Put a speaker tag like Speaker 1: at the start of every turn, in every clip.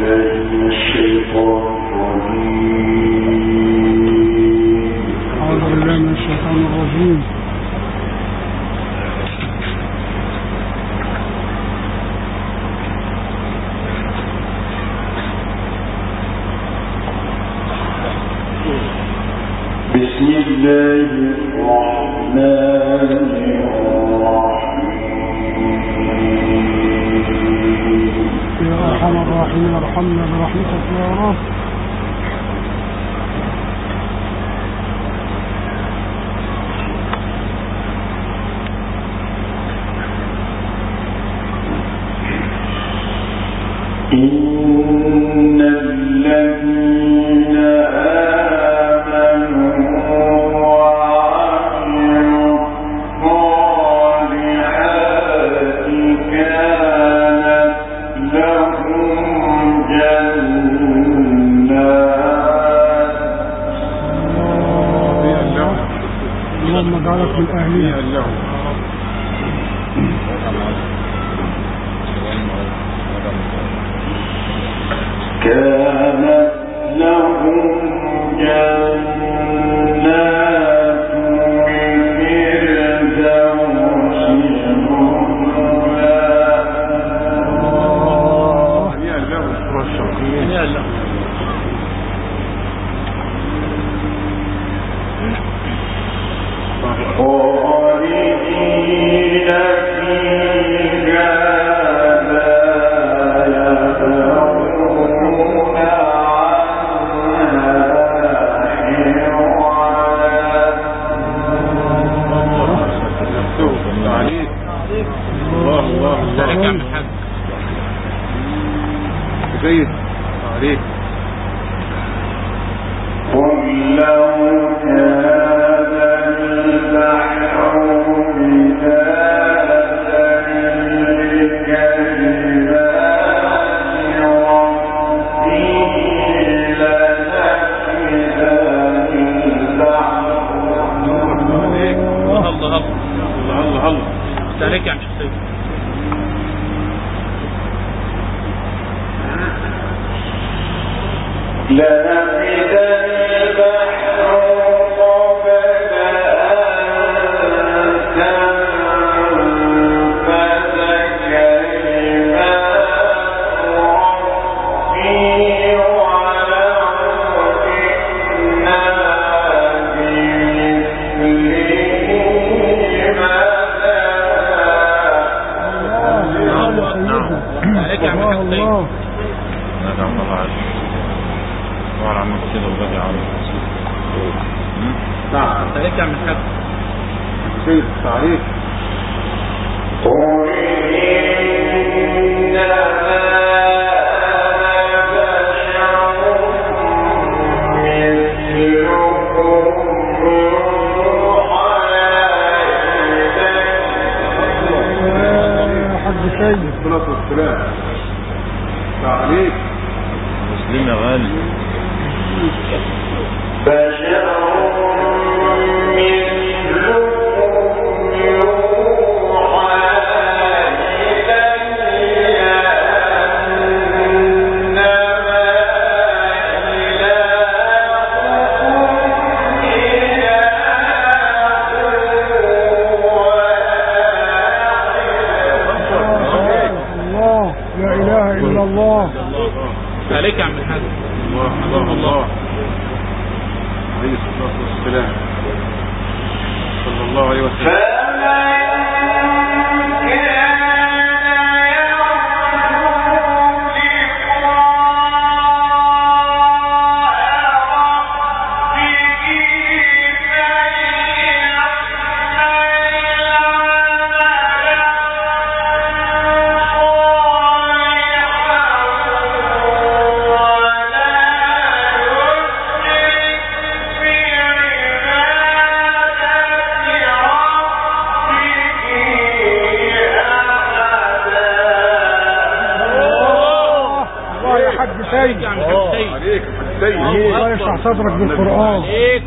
Speaker 1: الله يشرح صدرك بالقرآن.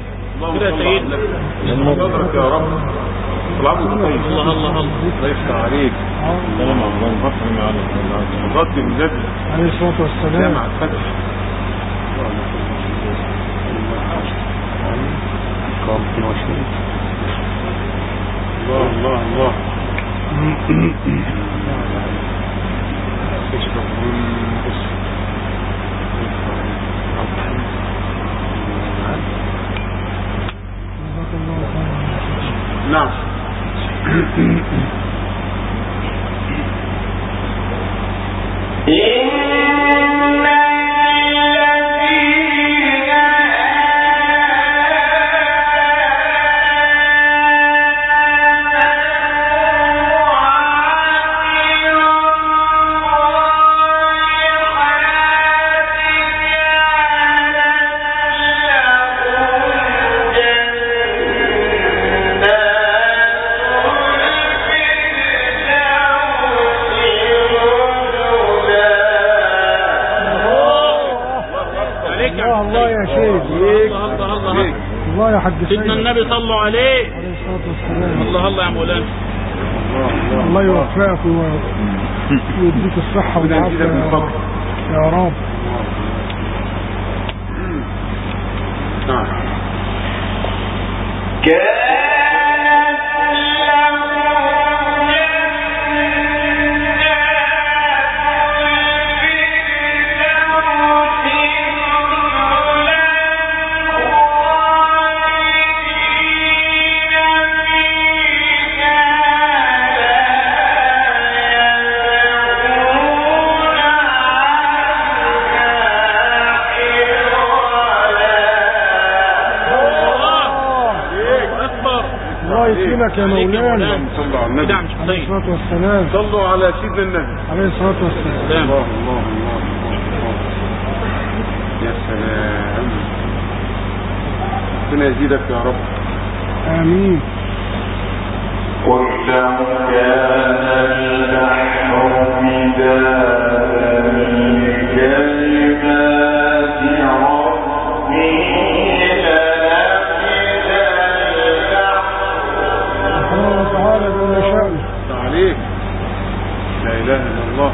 Speaker 2: كده سيدنا صدرك يا رب. الله الله الله. الله يفتح عليك. سلام عليكم. غطي النبي
Speaker 1: عليه الصلاة والسلام.
Speaker 2: جامع الفتح. الله الله الله. نعم.
Speaker 1: الله يا حاج
Speaker 3: سيدنا النبي صلوا عليه
Speaker 1: عليه الصلاة والسلام.
Speaker 3: الله الله يا مولانا.
Speaker 1: الله يوفقك ويديك الصحة والعافية يا رب.
Speaker 2: نعم.
Speaker 1: يكرمك يا مولانا.
Speaker 2: صلوا على النبي
Speaker 1: عليه الصلاة والسلام.
Speaker 2: صلوا على سيدنا النبي
Speaker 1: عليه الصلاة والسلام.
Speaker 2: الله الله الله الله. يا سلام. ربنا يزيدك يا رب.
Speaker 1: آمين.
Speaker 4: قل لو كان البحر مدادا لكلمات ربي
Speaker 2: عليك. لا إله إلا الله.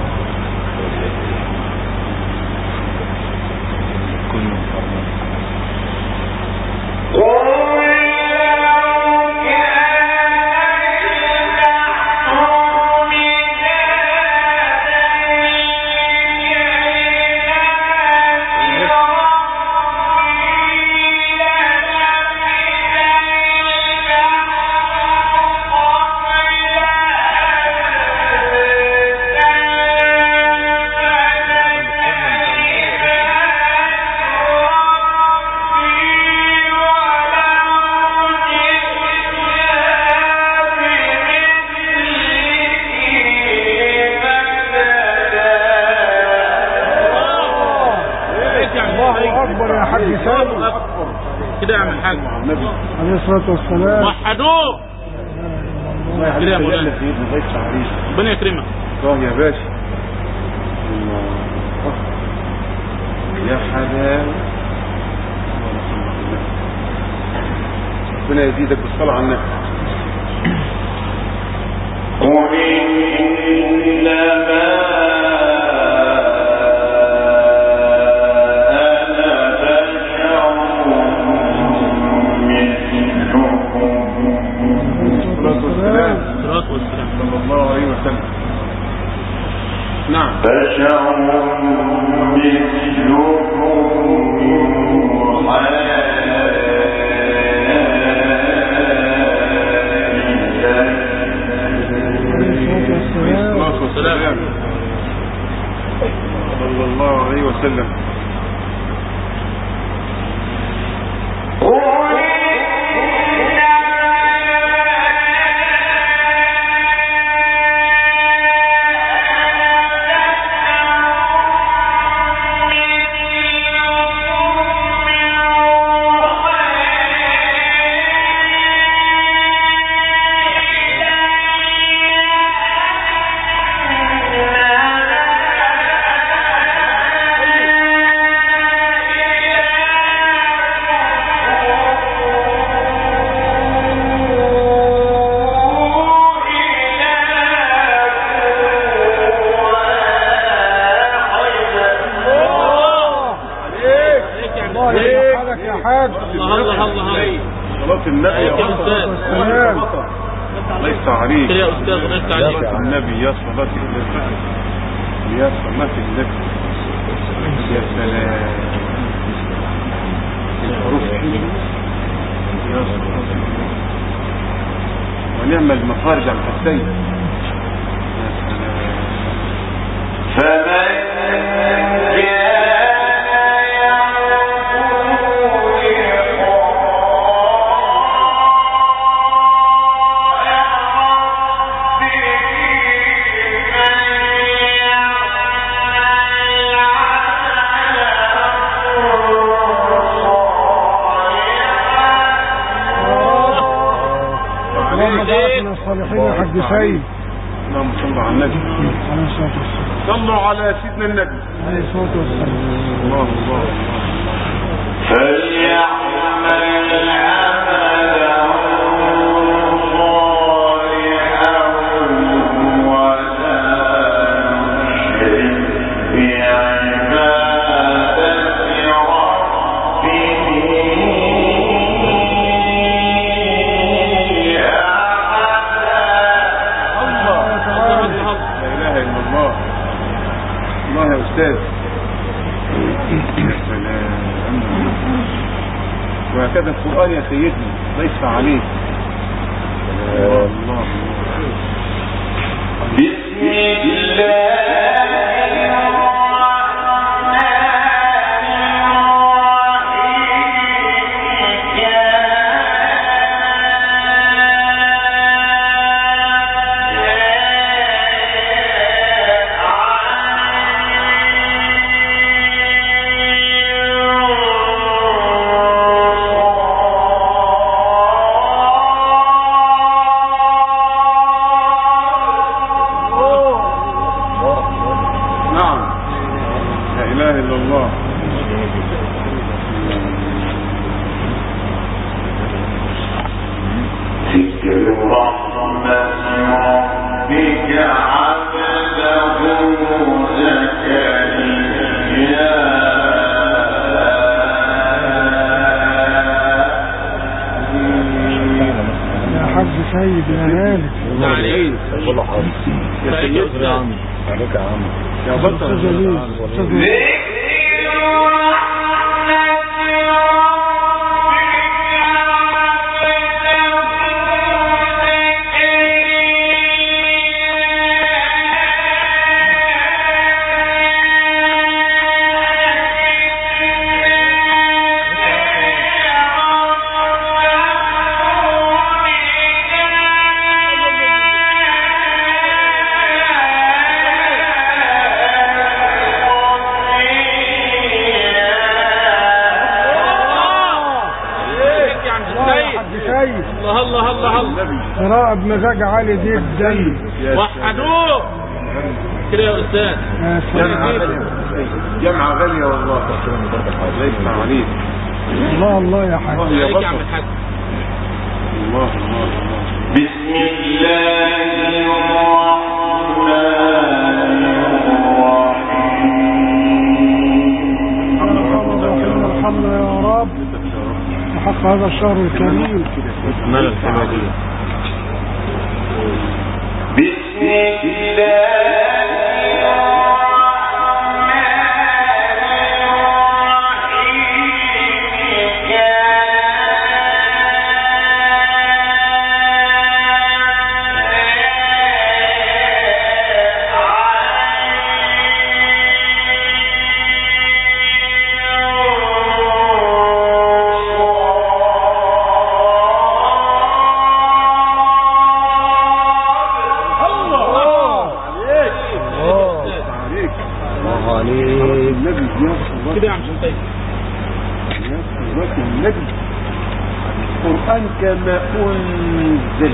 Speaker 3: كده يا عم الحاج
Speaker 1: عليه الصلاة والسلام.
Speaker 3: وحدوه كده يا مولانا. ربنا يكرمك.
Speaker 2: الله يا باشا. الله يا حلاوة. ربنا يزيدك بالصلاة على النبي.
Speaker 4: قل إنما
Speaker 2: صلى الله عليه وسلم. نعم.
Speaker 4: بشر مثلكم
Speaker 2: صلى الله عليه وسلم.
Speaker 1: حاج.
Speaker 3: الله الله الله.
Speaker 2: صلاة النبي يا
Speaker 3: أستاذ.
Speaker 2: ليس عليك
Speaker 3: يا أستاذ ليس عليك.
Speaker 2: صلاة النبي يا صلاة النبي يا صلاة النبي يا سلام الحروف حلوة يا صلاة النبي ونعم المخارج عن الحسين يا سلام.
Speaker 4: فمن
Speaker 1: الصالحين يا حاج سيد.
Speaker 2: اللهم صل على النبي
Speaker 1: عليه الصلاة والسلام.
Speaker 2: صلوا على سيدنا النبي
Speaker 1: عليه الصلاة والسلام.
Speaker 2: الله الله
Speaker 4: فليعمل عملا صالحا ولا يشرك بعبادة
Speaker 2: أستاذ. وهكذا القرآن يا سيدنا ليس عليك. الله
Speaker 4: بسم الله
Speaker 1: سيد يا غالي.
Speaker 3: عليك
Speaker 2: والله حاضر يا سيدنا يا عم عليك يا عم يا بطل
Speaker 3: الله الله الله.
Speaker 1: قراءة بمزاج عالي جدا.
Speaker 3: وحدوه كده يا أستاذ.
Speaker 2: جمعة غالية والله ليس عليك.
Speaker 1: الله الله يا حاج.
Speaker 2: الله يا بطل. الله الله
Speaker 4: بسم الله الرحمن الرحيم.
Speaker 1: الحمد يا رب وحق هذا الشهر الكريم.
Speaker 4: بسم الله
Speaker 3: كده يا عم شطيب.
Speaker 2: النبي القرآن كما أنزل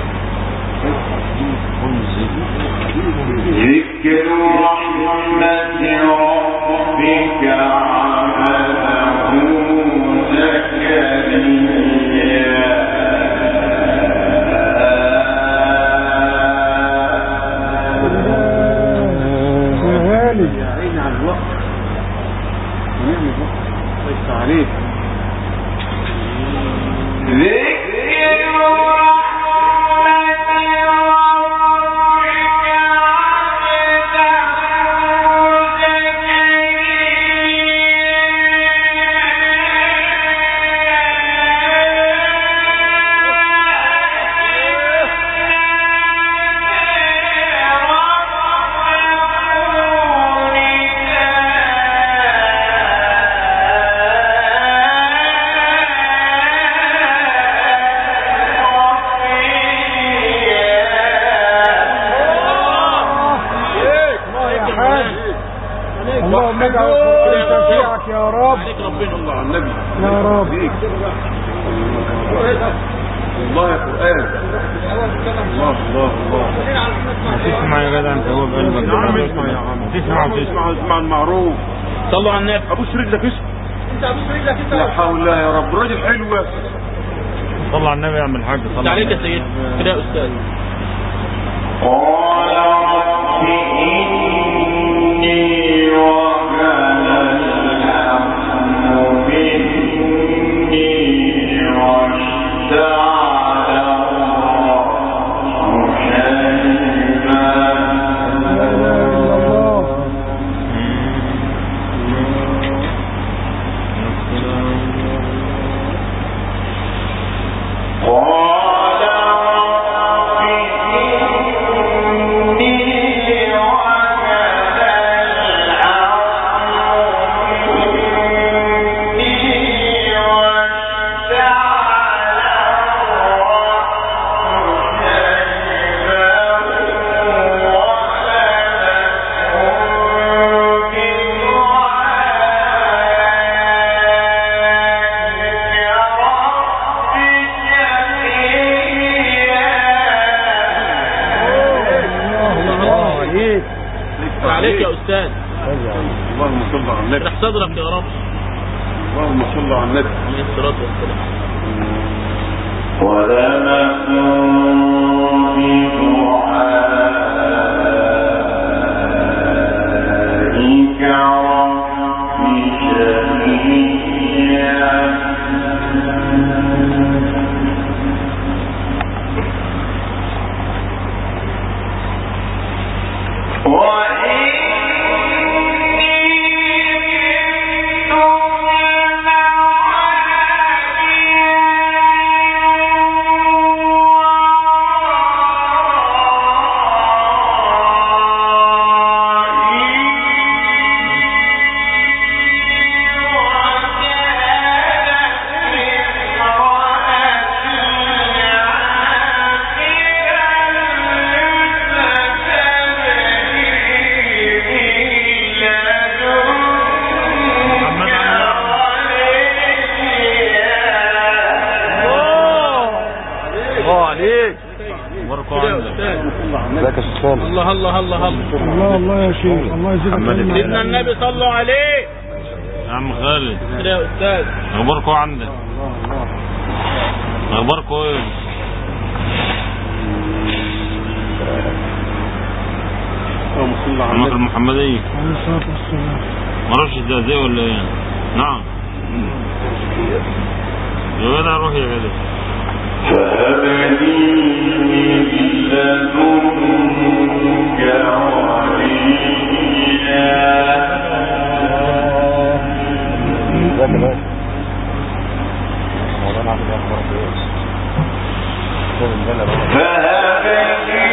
Speaker 4: ذكر رحمة ربك عبده زكريا
Speaker 2: يا عيني على الوقت ونعمل وقت ليس عليك.
Speaker 1: اللهم اجعل القرآن شفيعك يا رب.
Speaker 3: عليك ربنا.
Speaker 2: الله على النبي
Speaker 1: يا رب.
Speaker 2: الله يا قرآن. الله الله الله.
Speaker 5: تسمع يا جدع انت هو بقلبك
Speaker 2: يا عم اسمع يا عم. اسمع المعروف.
Speaker 3: صلوا على النبي.
Speaker 2: ابوس رجلك اسمع.
Speaker 3: انت ابوس رجلك انت.
Speaker 2: لا حول الله يا رب. الراجل حلو.
Speaker 5: صلى على النبي يا عم الحاج. صلى
Speaker 3: عليك يا سيدي. كده يا استاذ.
Speaker 4: قال رب إني وهن الأمر مني واشتعل الرأس شيبا.
Speaker 1: لا اله الا الله.
Speaker 4: قال رب إني وهن الأمر مني
Speaker 3: عليك يا استاذ.
Speaker 2: اللهم صل على النبي.
Speaker 3: اشرح صدرك يا رب.
Speaker 2: اللهم صل على النبي.
Speaker 3: عليه الصلاه والسلام.
Speaker 4: بدعائك رب شقيا.
Speaker 3: الله الله الله الله.
Speaker 1: الله الله يا شيخ. الله يجزيك خير.
Speaker 3: سيدنا النبي صلوا عليه.
Speaker 5: يا عم خالد.
Speaker 3: كده يا استاذ.
Speaker 5: اخباركم عندك؟ اخباركم ايه؟
Speaker 2: اللهم صل على
Speaker 5: النبي
Speaker 2: النبي.
Speaker 5: المحمدية.
Speaker 1: عليه الصلاة والسلام.
Speaker 5: ما اعرفش الزقازيق ولا ايه؟ نعم. يا جدع روح يا جدع.
Speaker 4: فهب لي من لدنك وليا. فهب لي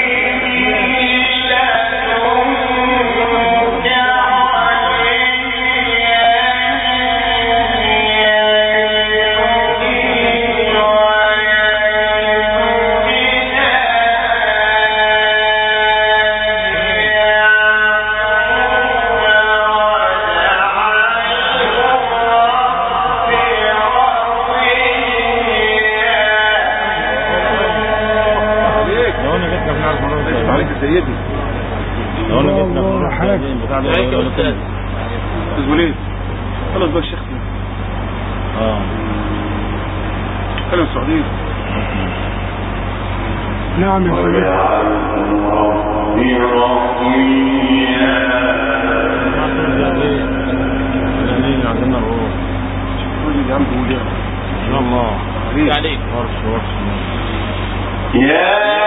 Speaker 2: سيدي.
Speaker 1: الله حاج.
Speaker 3: عليك يا استاذ.
Speaker 2: استاذ وليد خلاص بقى الشيخ. خلينا السعودية.
Speaker 1: نعم يا سيدي.
Speaker 5: عندنا الروح.
Speaker 2: يا عم قول يا
Speaker 5: ان شاء الله.
Speaker 3: عليك.
Speaker 5: ورش
Speaker 4: يا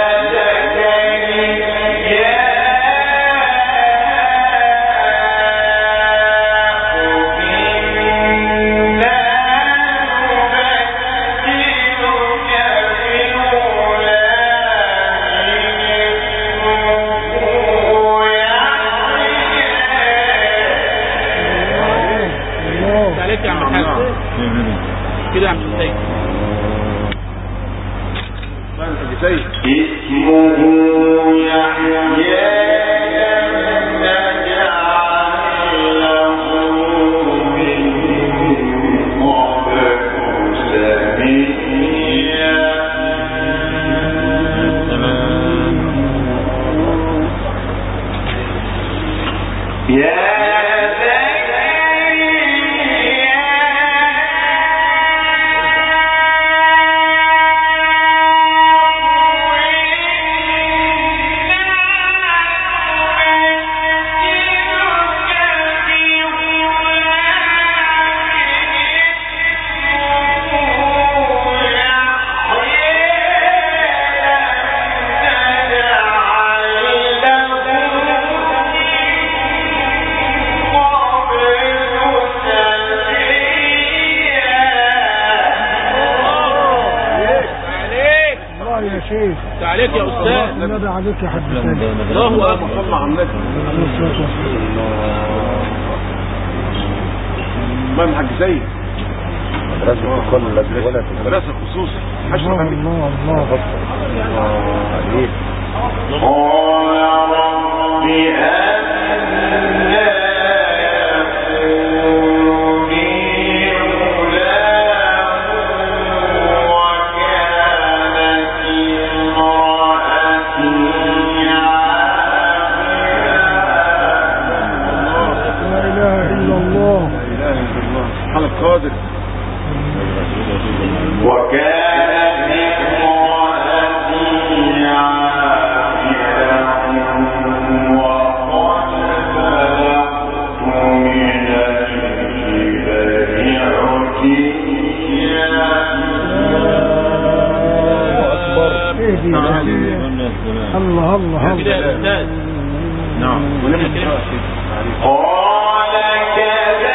Speaker 3: عليك يا عم الحاج. كده يا عم السيد. اسمه يحيى بن جعفر عليك يا أستاذ.
Speaker 1: النبي عليك يا حبيبي.
Speaker 3: الله أكبر.
Speaker 2: صلى على النبي. الله الحاج سيد.
Speaker 4: مدرسة كل الذي ولا
Speaker 2: مدرسة خصوصي.
Speaker 1: الله الله
Speaker 4: عليك.
Speaker 2: قادر
Speaker 4: وكانت امرأتي عاقرا وقد بلغت من الكبر عتيا.
Speaker 1: الله الله
Speaker 3: كده يا أستاذ.
Speaker 5: نعم.
Speaker 4: قال كذلك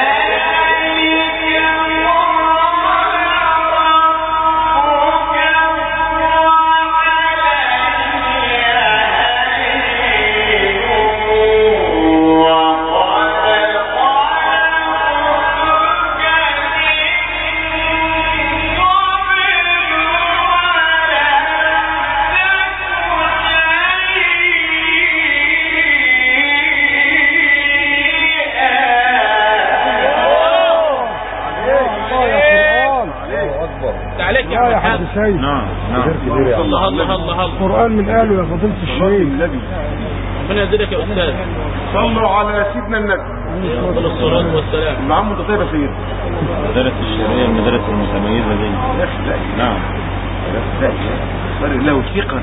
Speaker 5: نعم
Speaker 3: الله الله الله.
Speaker 1: القرآن من قاله يا فضيلة الشيخ.
Speaker 3: ربنا يزيدك يا أستاذ.
Speaker 2: صلوا على سيدنا النبي
Speaker 3: عليه الصلاة والسلام.
Speaker 2: نعم. انت طيب يا سيدي.
Speaker 5: المدارس الشرعية المدارس المتميزة دي. نعم.
Speaker 2: بل الله ثقة.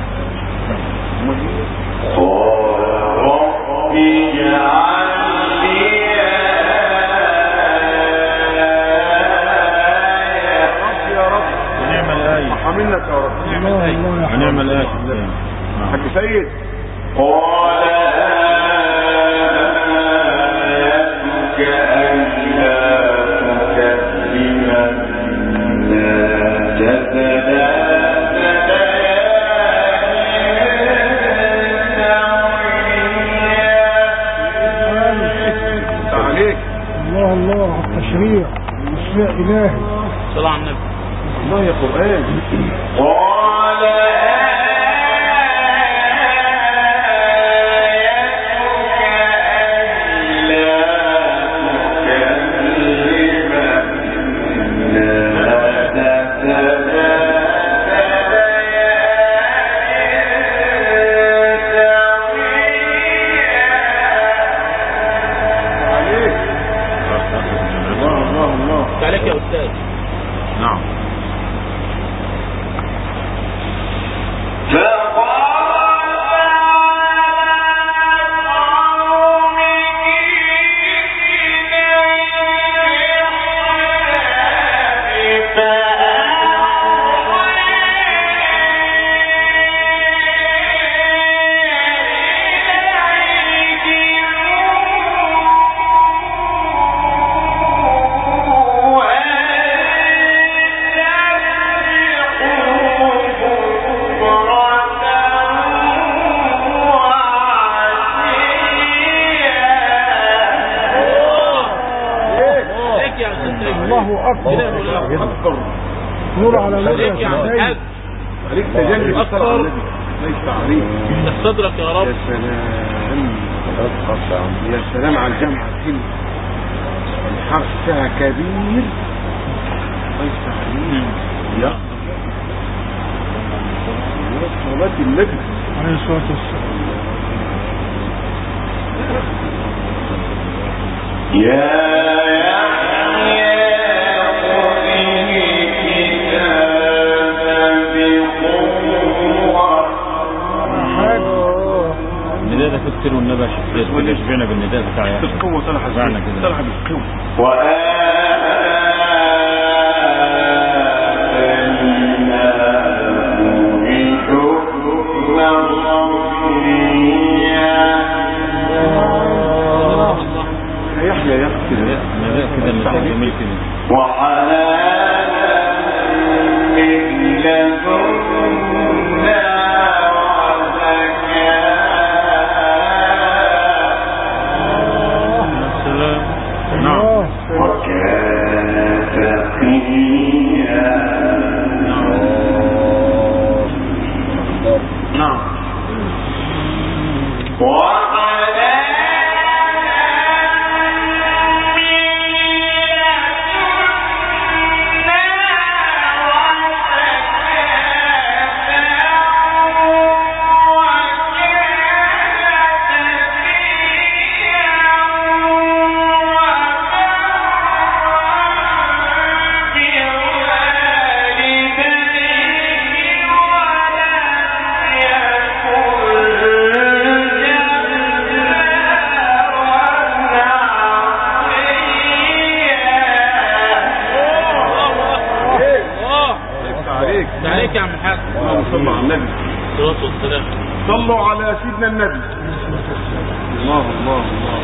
Speaker 4: رب اجعل لي
Speaker 2: منك يا رب.
Speaker 5: ونعم الآية.
Speaker 2: حاج سيد.
Speaker 4: قال آيتك ألا تكلم الناس ثلاث
Speaker 2: عليك.
Speaker 1: الله الله على التشريع. تشريع إلهي.
Speaker 3: صلى على النبي.
Speaker 2: الله يا قرآن.
Speaker 4: قال
Speaker 3: عليك يا أستاذ.
Speaker 5: نعم.
Speaker 1: الله أكبر. نور على نور يا سيدي.
Speaker 2: عليك تجلي أكثر. ليس عليك.
Speaker 3: صدرك يا رب.
Speaker 2: يا سلام. يا سلام على الجامعة الكلمة. الحرف فيها كبير. ليس عليك. يا صلاة النبي
Speaker 1: عليه الصلاة والسلام.
Speaker 5: النداء ده كتير والنبي شبعنا بالنداء بتاع يحيى
Speaker 2: بالقوة طلع بالقوة يحيى يقتل
Speaker 5: النداء كده النداء جميل كده
Speaker 4: وحنانا من لدنا
Speaker 3: عليك يا عم الحاج.
Speaker 2: صلوا على النبي.
Speaker 3: الصلاة والسلام.
Speaker 2: صلوا على سيدنا النبي. الله الله الله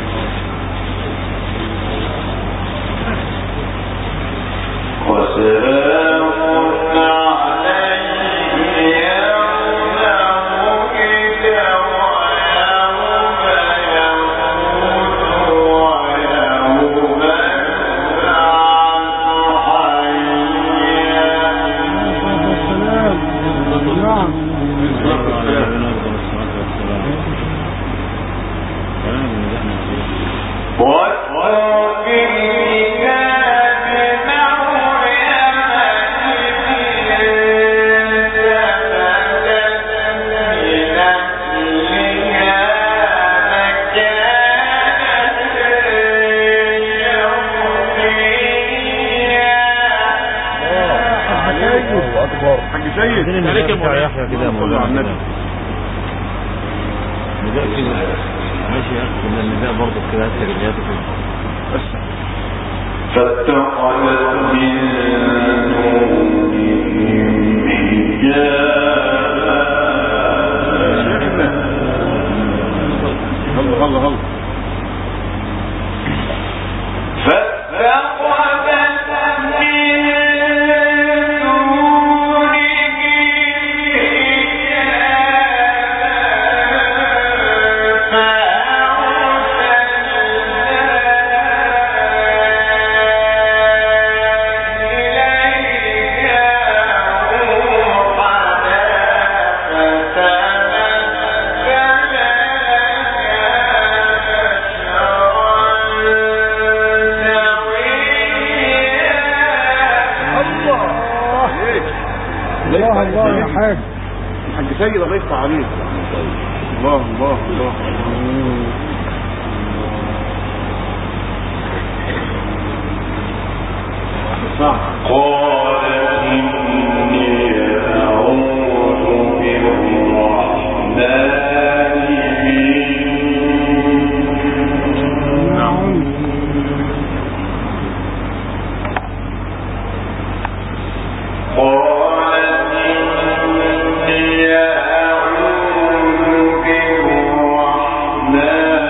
Speaker 2: الله.
Speaker 4: وسلام عليه يوم ولد ويوم يموت ويوم
Speaker 2: حاج سيد
Speaker 5: عليك يا يحيى كده يا مولانا نداء كده ماشي يا اخي كده النداء برضه كده التجلياته كده
Speaker 2: بس
Speaker 4: فاتخذت من دونهم حجابا
Speaker 2: الله الله الله الله يا حاج الحاج سيد الله يفتح عليك. الله الله الله
Speaker 4: قال إني أعوذ بالرحمن منك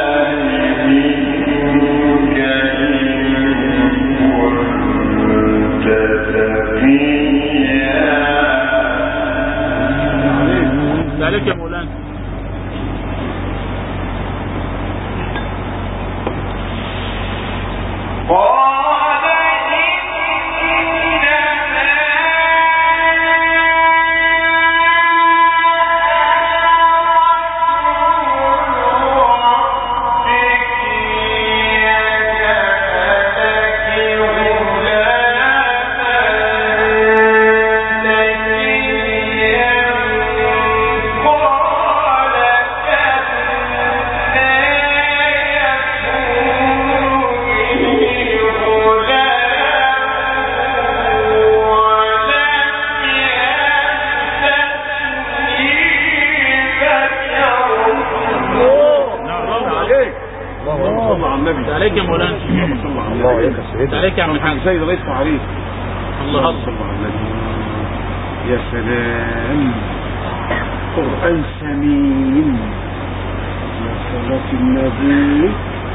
Speaker 2: صلى على النبي.
Speaker 3: عليك يا مولانا.
Speaker 2: صلى على النبي.
Speaker 3: عليك يا عم الحاج.
Speaker 2: سيد الله يفتح عليك.
Speaker 3: الله
Speaker 2: صلى على النبي. يا سلام، قرآن ثمين يا صلاة النبي.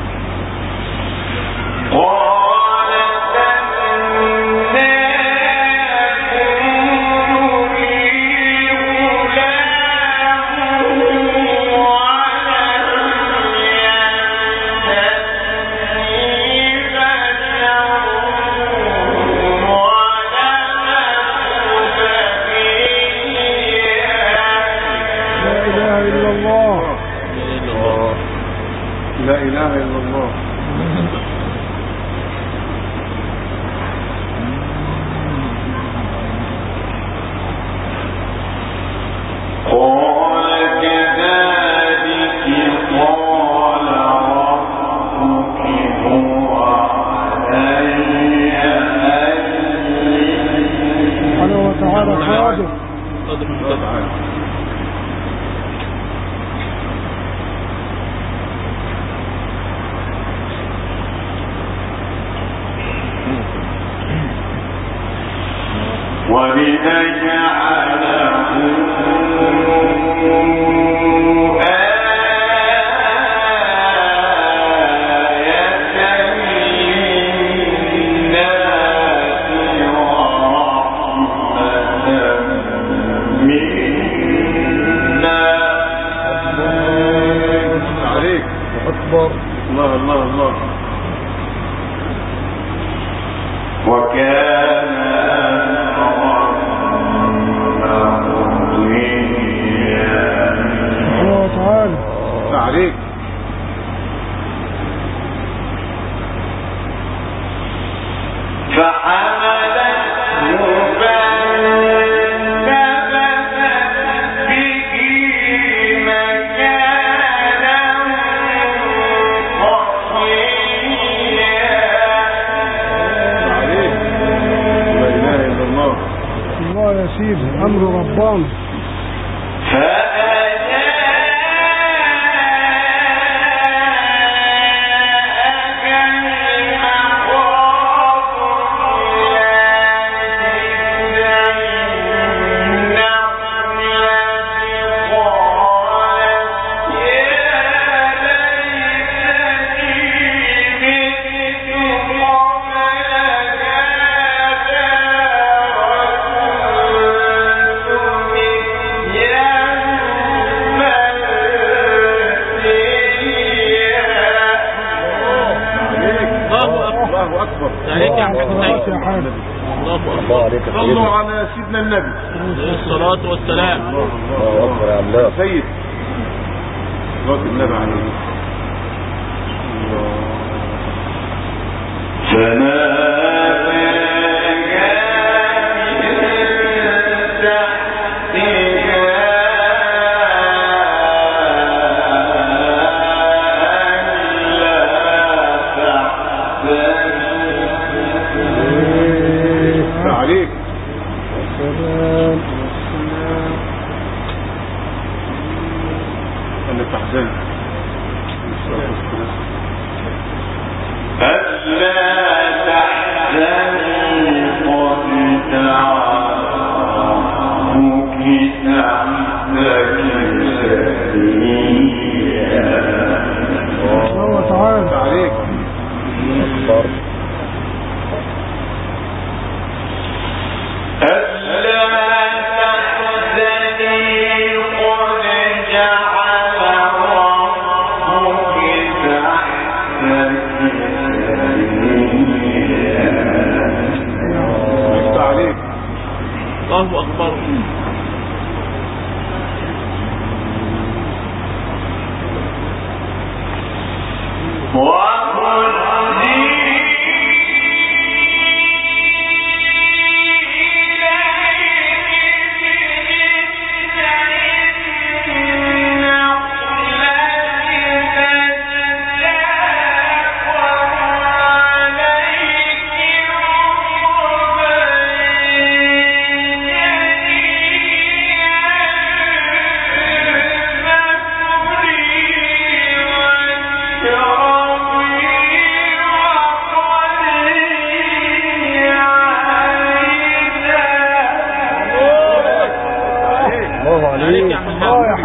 Speaker 2: لا إله إلا الله. الله الله الله.
Speaker 4: وكان
Speaker 1: الله تعالى
Speaker 2: عليك.
Speaker 1: أمر ربنا.
Speaker 2: صلوا على سيدنا النبي
Speaker 3: الصلاة والسلام.
Speaker 2: الله أكبر يا الله سيد. صلاة النبي عليه. عليك والسلام والسلام. أنا تحزن
Speaker 4: ألا تحزني قد تعبك تحتك سريا.
Speaker 1: الله تعالى
Speaker 2: عليك.
Speaker 5: أكبر.
Speaker 3: الله أكبر.
Speaker 4: يا رب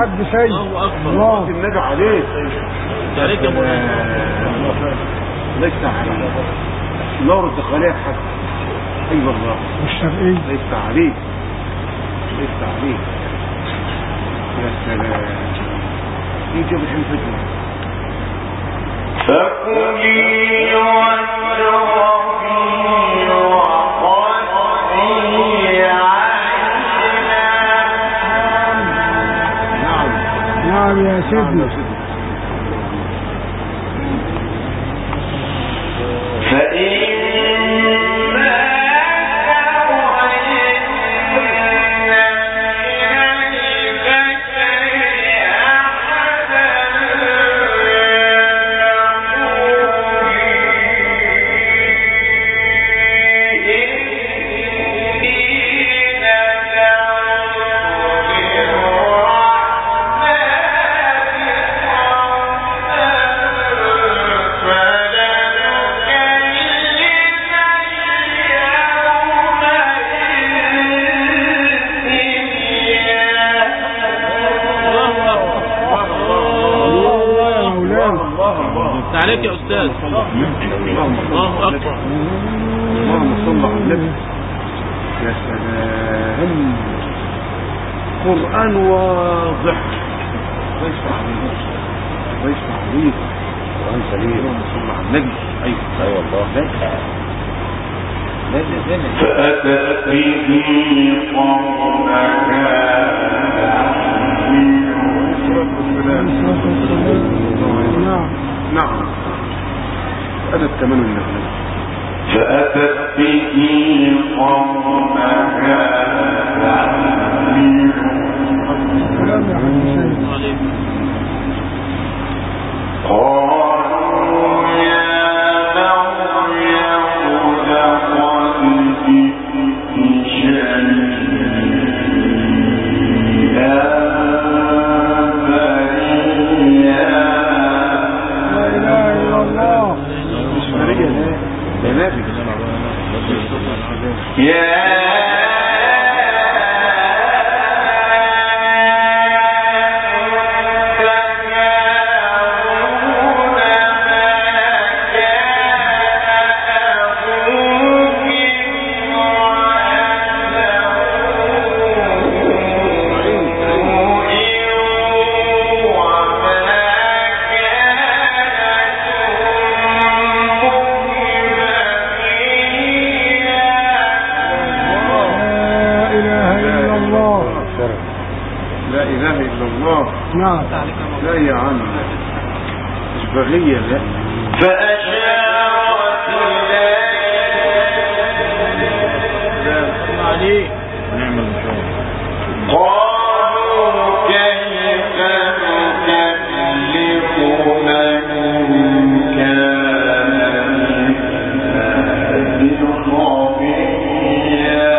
Speaker 1: حاج سيد.
Speaker 3: الله اكبر.
Speaker 1: الله.
Speaker 2: النبي عليك.
Speaker 3: عليك يا مولانا.
Speaker 2: ليس عليك. نور الدخلية حاج. اي والله.
Speaker 1: والشرقية.
Speaker 2: ليس عليك. ليس عليك. يا سلام. يجي بالحنفجر.
Speaker 4: فكلي واشربي وقضي عينا.
Speaker 2: نعم.
Speaker 1: نعم يا سيدي.
Speaker 3: عليك يا أستاذ. الله أكبر.
Speaker 2: اللهم صل على النبي. يا سلام. قرآن واضح. ليس عليك. ليس عليك. قرآن سليم. اللهم صل على النبي. أيوة. أي والله. لا
Speaker 4: فأتت به قومها.
Speaker 2: نعم. أتت كمان النبي.
Speaker 4: فأتت به قومها. قالوا يا مريم لقد جئت شيئا
Speaker 1: نعم.
Speaker 2: لا يا عم مش بغية. لا.
Speaker 4: فأشارت
Speaker 3: عليك.
Speaker 5: ونعم المشاهد.
Speaker 4: قالوا كيف نكلم من كان صبيا.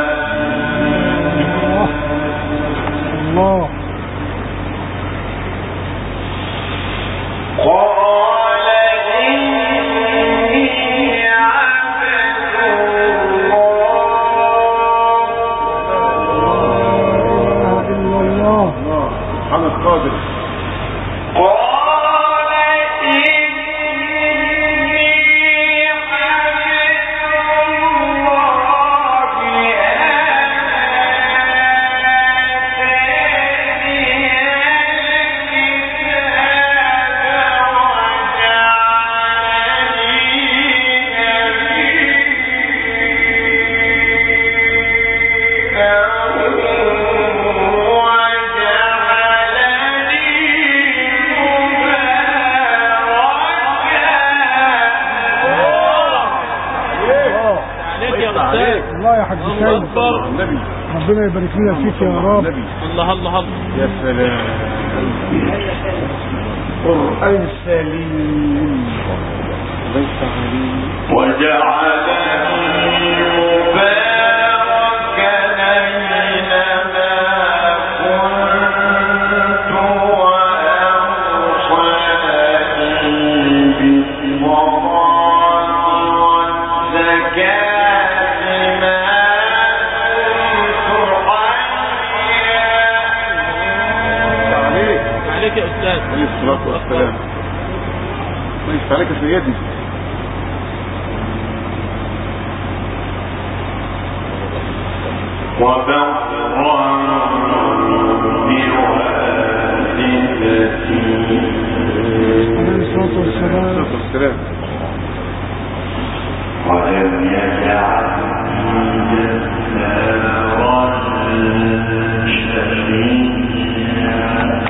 Speaker 1: الله.
Speaker 4: قال إني عبد
Speaker 1: الله.
Speaker 2: محمد قادر.
Speaker 4: قال إني عبد
Speaker 1: الله يا حاج سيد.
Speaker 2: النبي.
Speaker 1: ربنا يبارك لنا فيك يا رب.
Speaker 3: الله الله الله.
Speaker 2: يا سلام. قرآن سليم. ليس عليه.
Speaker 4: وجعلني مباركا أينما كنت وأوصاني بالصلاة والزكاة ما دمت حيا.
Speaker 2: ليس عليك سيدي. والسلام.
Speaker 4: ولم يجعل جبارا شقيا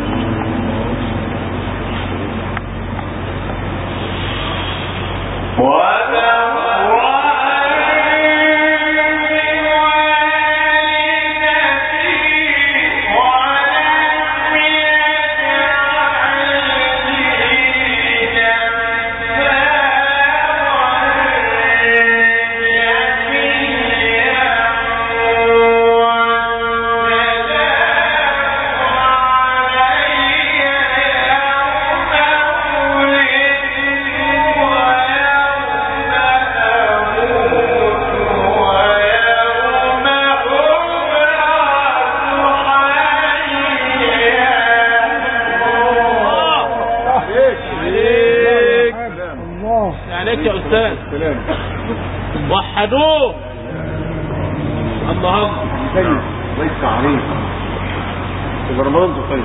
Speaker 3: عليك يا أستاذ. وحدوه. الله
Speaker 2: سيد ليس عليك برمان طيب.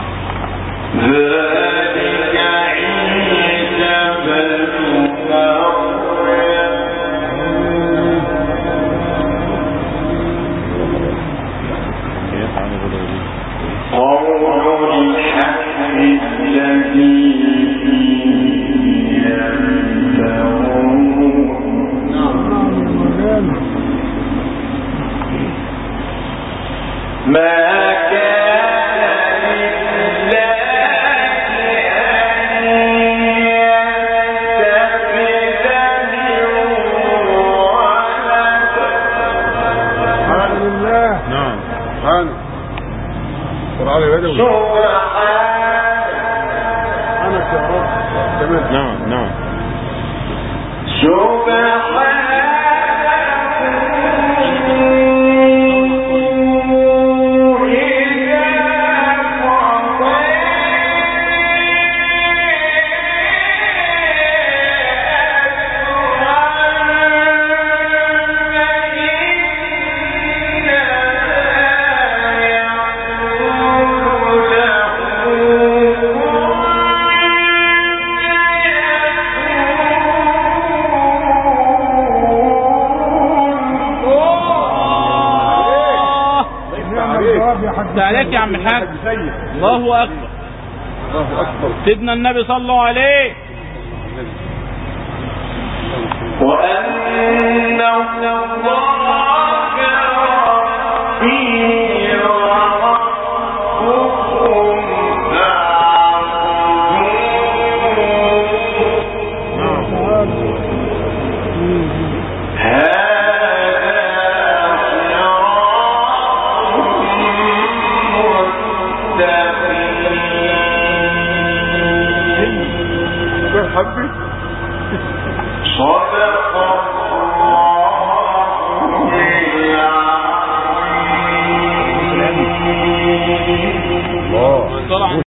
Speaker 4: ذلك عيسى بن قول الحق الذي ما كان لله أن يتخذ من ولد.
Speaker 2: الحمد لله. نعم سبحانه. قرآن بدوي. سبحانك يا رب. تمام. نعم.
Speaker 3: عليك يا عم الحاج. الله أكبر. سيدنا النبي صلى الله عليه.
Speaker 4: وأن الله ربي وربكم
Speaker 2: حبي
Speaker 4: صدق الله.